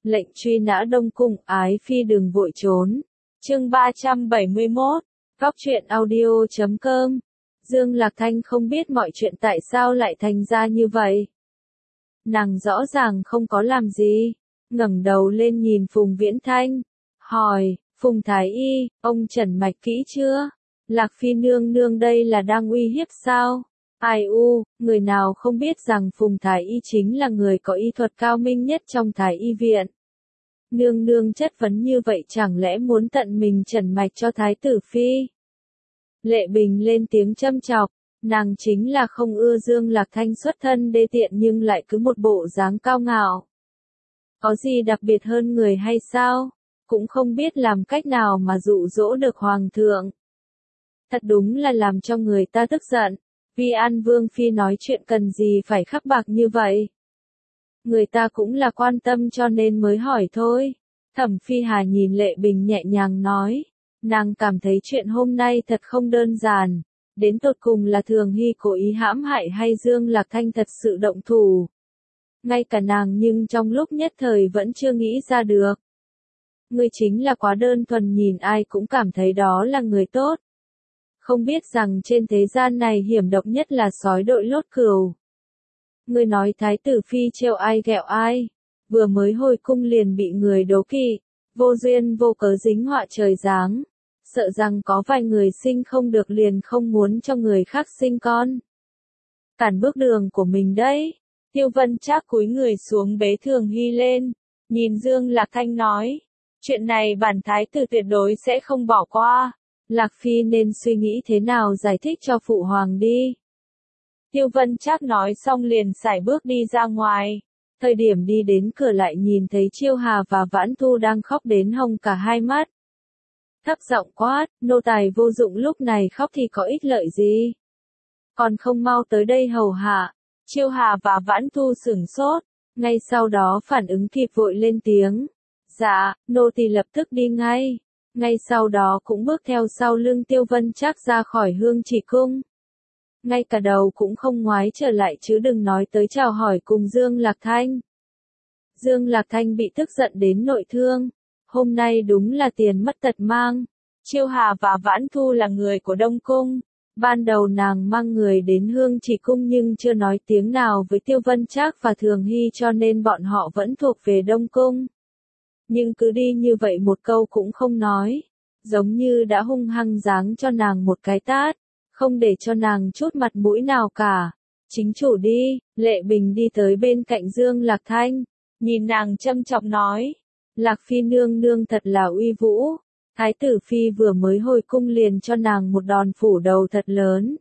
Lệnh truy nã Đông Cung, ái phi đừng vội trốn. Chương 371. Góc truyện audio.com. Dương Lạc Thanh không biết mọi chuyện tại sao lại thành ra như vậy. Nàng rõ ràng không có làm gì, ngẩng đầu lên nhìn Phùng Viễn Thanh, hỏi, Phùng Thái Y, ông trần mạch kỹ chưa? Lạc Phi nương nương đây là đang uy hiếp sao? Ai u, người nào không biết rằng Phùng Thái Y chính là người có y thuật cao minh nhất trong Thái Y viện. Nương nương chất vấn như vậy chẳng lẽ muốn tận mình trần mạch cho Thái tử Phi? Lệ Bình lên tiếng châm chọc, nàng chính là không ưa Dương Lạc Thanh xuất thân đê tiện nhưng lại cứ một bộ dáng cao ngạo. Có gì đặc biệt hơn người hay sao? Cũng không biết làm cách nào mà dụ dỗ được Hoàng thượng. Thật đúng là làm cho người ta tức giận, vì An Vương Phi nói chuyện cần gì phải khắc bạc như vậy. Người ta cũng là quan tâm cho nên mới hỏi thôi. Thẩm Phi Hà nhìn Lệ Bình nhẹ nhàng nói, nàng cảm thấy chuyện hôm nay thật không đơn giản, đến tột cùng là Thường Hy cố ý hãm hại hay Dương Lạc Thanh thật sự động thủ. Ngay cả nàng nhưng trong lúc nhất thời vẫn chưa nghĩ ra được. Ngươi chính là quá đơn thuần nhìn ai cũng cảm thấy đó là người tốt. Không biết rằng trên thế gian này hiểm độc nhất là sói đội lốt cừu. Ngươi nói Thái tử Phi trêu ai ghẹo ai, vừa mới hồi cung liền bị người đố kỵ, vô duyên vô cớ dính họa trời giáng, sợ rằng có vài người sinh không được liền không muốn cho người khác sinh con. Cản bước đường của mình đấy. Tiêu Vân Trác cúi người xuống bế Thường Hy lên, nhìn Dương Lạc Thanh nói, chuyện này bản thái tử tuyệt đối sẽ không bỏ qua. Lạc Phi nên suy nghĩ thế nào giải thích cho phụ hoàng đi. Tiêu Vân Trác nói xong liền sải bước đi ra ngoài. Thời điểm đi đến cửa lại nhìn thấy Chiêu Hà và Vãn Thu đang khóc đến hồng cả hai mắt. Thấp giọng quát, nô tài vô dụng lúc này khóc thì có ích lợi gì? Còn không mau tới đây hầu hạ. Chiêu Hà và Vãn Thu sửng sốt, ngay sau đó phản ứng kịp vội lên tiếng. Dạ, nô tỳ lập tức đi ngay. Ngay sau đó cũng bước theo sau lưng Tiêu Vân Trác ra khỏi Hương Chỉ Cung. Ngay cả đầu cũng không ngoái trở lại chứ đừng nói tới chào hỏi cùng Dương Lạc Thanh. Dương Lạc Thanh bị tức giận đến nội thương. Hôm nay đúng là tiền mất tật mang. Chiêu Hà và Vãn Thu là người của Đông Cung. Ban đầu nàng mang người đến Hương Chỉ Cung nhưng chưa nói tiếng nào với Tiêu Vân Trác và Thường Hy cho nên bọn họ vẫn thuộc về Đông Cung. Nhưng cứ đi như vậy một câu cũng không nói, giống như đã hung hăng giáng cho nàng một cái tát, không để cho nàng chút mặt mũi nào cả. Chính chủ đi. Lệ Bình đi tới bên cạnh Dương Lạc Thanh, nhìn nàng châm chọc nói, Lạc Phi nương nương thật là uy vũ. Thái tử Phi vừa mới hồi cung liền cho nàng một đòn phủ đầu thật lớn.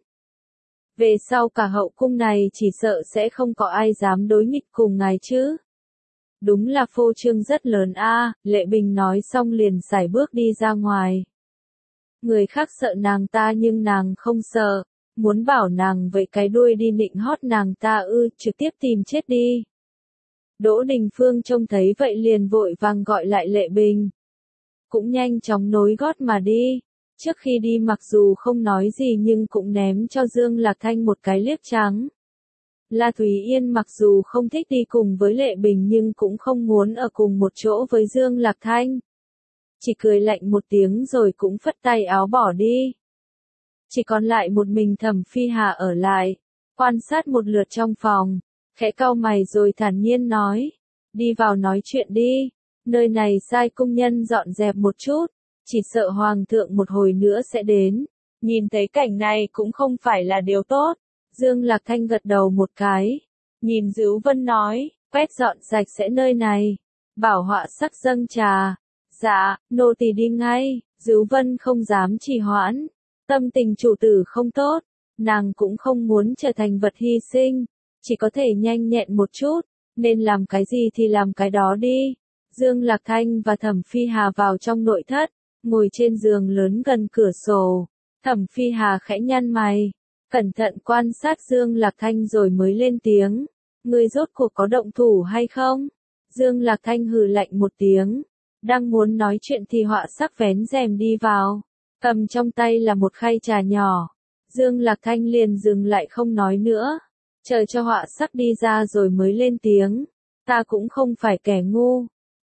Về sau cả hậu cung này chỉ sợ sẽ không có ai dám đối nghịch cùng ngài chứ. Đúng là phô trương rất lớn a. Lệ Bình nói xong liền sải bước đi ra ngoài. Người khác sợ nàng ta nhưng nàng không sợ, muốn bảo nàng vậy cái đuôi đi nịnh hót nàng ta trực tiếp tìm chết đi. Đỗ Đình Phương trông thấy vậy liền vội vàng gọi lại Lệ Bình. Cũng nhanh chóng nối gót mà đi. Trước khi đi mặc dù không nói gì nhưng cũng ném cho Dương Lạc Thanh một cái liếc trắng. La Thúy Yên mặc dù không thích đi cùng với Lệ Bình nhưng cũng không muốn ở cùng một chỗ với Dương Lạc Thanh. Chỉ cười lạnh một tiếng rồi cũng phất tay áo bỏ đi. Chỉ còn lại một mình Thẩm Phi Hà ở lại, quan sát một lượt trong phòng, khẽ cau mày rồi thản nhiên nói, đi vào nói chuyện đi. Nơi này sai công nhân dọn dẹp một chút, chỉ sợ Hoàng thượng một hồi nữa sẽ đến. Nhìn thấy cảnh này cũng không phải là điều tốt. Dương Lạc Thanh gật đầu một cái, nhìn Dữu Vân nói, quét dọn sạch sẽ nơi này, bảo họa sắc dâng trà. Dạ, nô tỳ đi ngay. Dữu Vân không dám trì hoãn, tâm tình chủ tử không tốt, nàng cũng không muốn trở thành vật hy sinh, chỉ có thể nhanh nhẹn một chút, nên làm cái gì thì làm cái đó đi. Dương Lạc Thanh và Thẩm Phi Hà vào trong nội thất, ngồi trên giường lớn gần cửa sổ. Thẩm Phi Hà khẽ nhăn mày, cẩn thận quan sát Dương Lạc Thanh rồi mới lên tiếng. Ngươi rốt cuộc có động thủ hay không? Dương Lạc Thanh hừ lạnh một tiếng. Đang muốn nói chuyện thì họa sắc vén rèm đi vào. Cầm trong tay là một khay trà nhỏ. Dương Lạc Thanh liền dừng lại không nói nữa. Chờ cho họa sắc đi ra rồi mới lên tiếng. Ta cũng không phải kẻ ngu.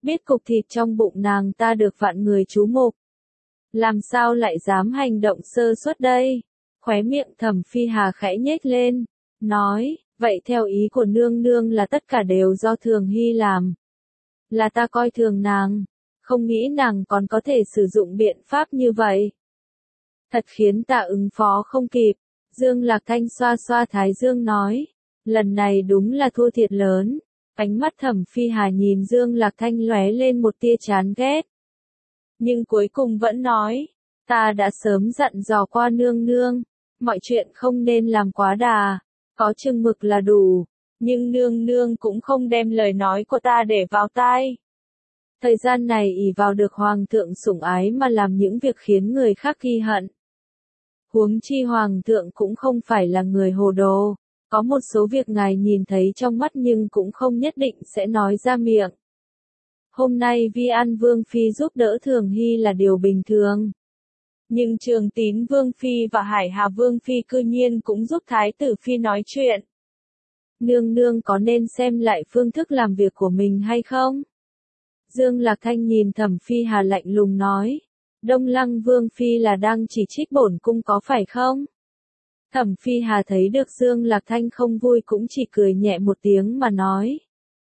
biết cục thịt trong bụng nàng ta được vạn người chú mục. Làm sao lại dám hành động sơ suất đây? Khóe miệng Thẩm Phi Hà khẽ nhếch lên, nói, vậy theo ý của nương nương là tất cả đều do Thường Hy làm. Là ta coi thường nàng, không nghĩ nàng còn có thể sử dụng biện pháp như vậy. Thật khiến ta ứng phó không kịp. Dương Lạc Thanh xoa xoa thái dương nói, lần này đúng là thua thiệt lớn. Ánh mắt Thẩm Phi Hà nhìn Dương Lạc Thanh lóe lên một tia chán ghét. Nhưng cuối cùng vẫn nói, ta đã sớm dặn dò qua nương nương, mọi chuyện không nên làm quá đà, có chừng mực là đủ, nhưng nương nương cũng không đem lời nói của ta để vào tai. Thời gian này ỷ vào được hoàng thượng sủng ái mà làm những việc khiến người khác ghi hận. Huống chi hoàng thượng cũng không phải là người hồ đồ, có một số việc ngài nhìn thấy trong mắt nhưng cũng không nhất định sẽ nói ra miệng. Hôm nay Vi An Vương Phi giúp đỡ Thường Hy là điều bình thường. Nhưng Trường Tín Vương Phi và Hải Hà Vương Phi cư nhiên cũng giúp Thái tử Phi nói chuyện. Nương nương có nên xem lại phương thức làm việc của mình hay không? Dương Lạc Thanh nhìn Thẩm Phi Hà lạnh lùng nói. Đông Lăng Vương Phi là đang chỉ trích bổn cung có phải không? Thẩm Phi Hà thấy được Dương Lạc Thanh không vui cũng chỉ cười nhẹ một tiếng mà nói.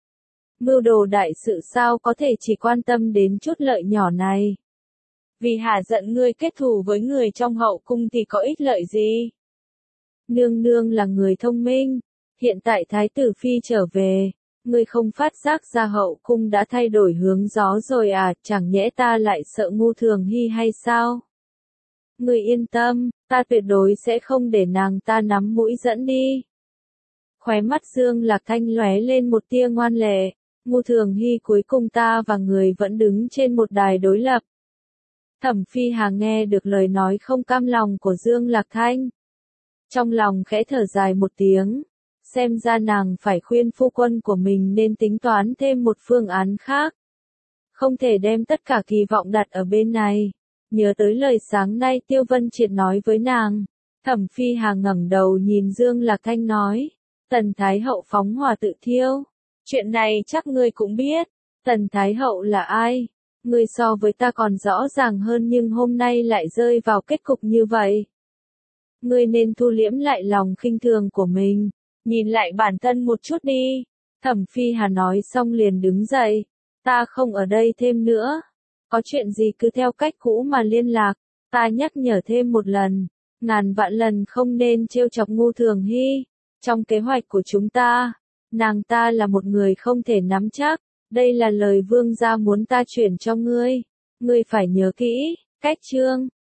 Mưu đồ đại sự sao có thể chỉ quan tâm đến chút lợi nhỏ này? Vì hả giận ngươi kết thù với người trong hậu cung thì có ích lợi gì? Nương nương là người thông minh, hiện tại Thái tử Phi trở về, ngươi không phát giác ra hậu cung đã thay đổi hướng gió rồi à, chẳng nhẽ ta lại sợ ngu Thường Hy hay sao? Ngươi yên tâm, ta tuyệt đối sẽ không để nàng ta nắm mũi dẫn đi. Khóe mắt Dương Lạc Thanh lóe lên một tia ngoan lệ, ngu Thường Hy cuối cùng ta và người vẫn đứng trên một đài đối lập. Thẩm Phi Hà nghe được lời nói không cam lòng của Dương Lạc Thanh. Trong lòng khẽ thở dài một tiếng, xem ra nàng phải khuyên phu quân của mình nên tính toán thêm một phương án khác. Không thể đem tất cả kỳ vọng đặt ở bên này. Nhớ tới lời sáng nay Tiêu Vân Triệt nói với nàng, Thẩm Phi Hà ngẩng đầu nhìn Dương Lạc Thanh nói, Tần Thái Hậu phóng hỏa tự thiêu. Chuyện này chắc ngươi cũng biết, Tần Thái Hậu là ai? Ngươi so với ta còn rõ ràng hơn nhưng hôm nay lại rơi vào kết cục như vậy. Ngươi nên thu liễm lại lòng khinh thường của mình, nhìn lại bản thân một chút đi. Thẩm Phi Hà nói xong liền đứng dậy, ta không ở đây thêm nữa. Có chuyện gì cứ theo cách cũ mà liên lạc, ta nhắc nhở thêm một lần, ngàn vạn lần không nên trêu chọc ngu Thường Hy. Trong kế hoạch của chúng ta, nàng ta là một người không thể nắm chắc, đây là lời vương gia muốn ta chuyển cho ngươi. Ngươi phải nhớ kỹ, cách chương.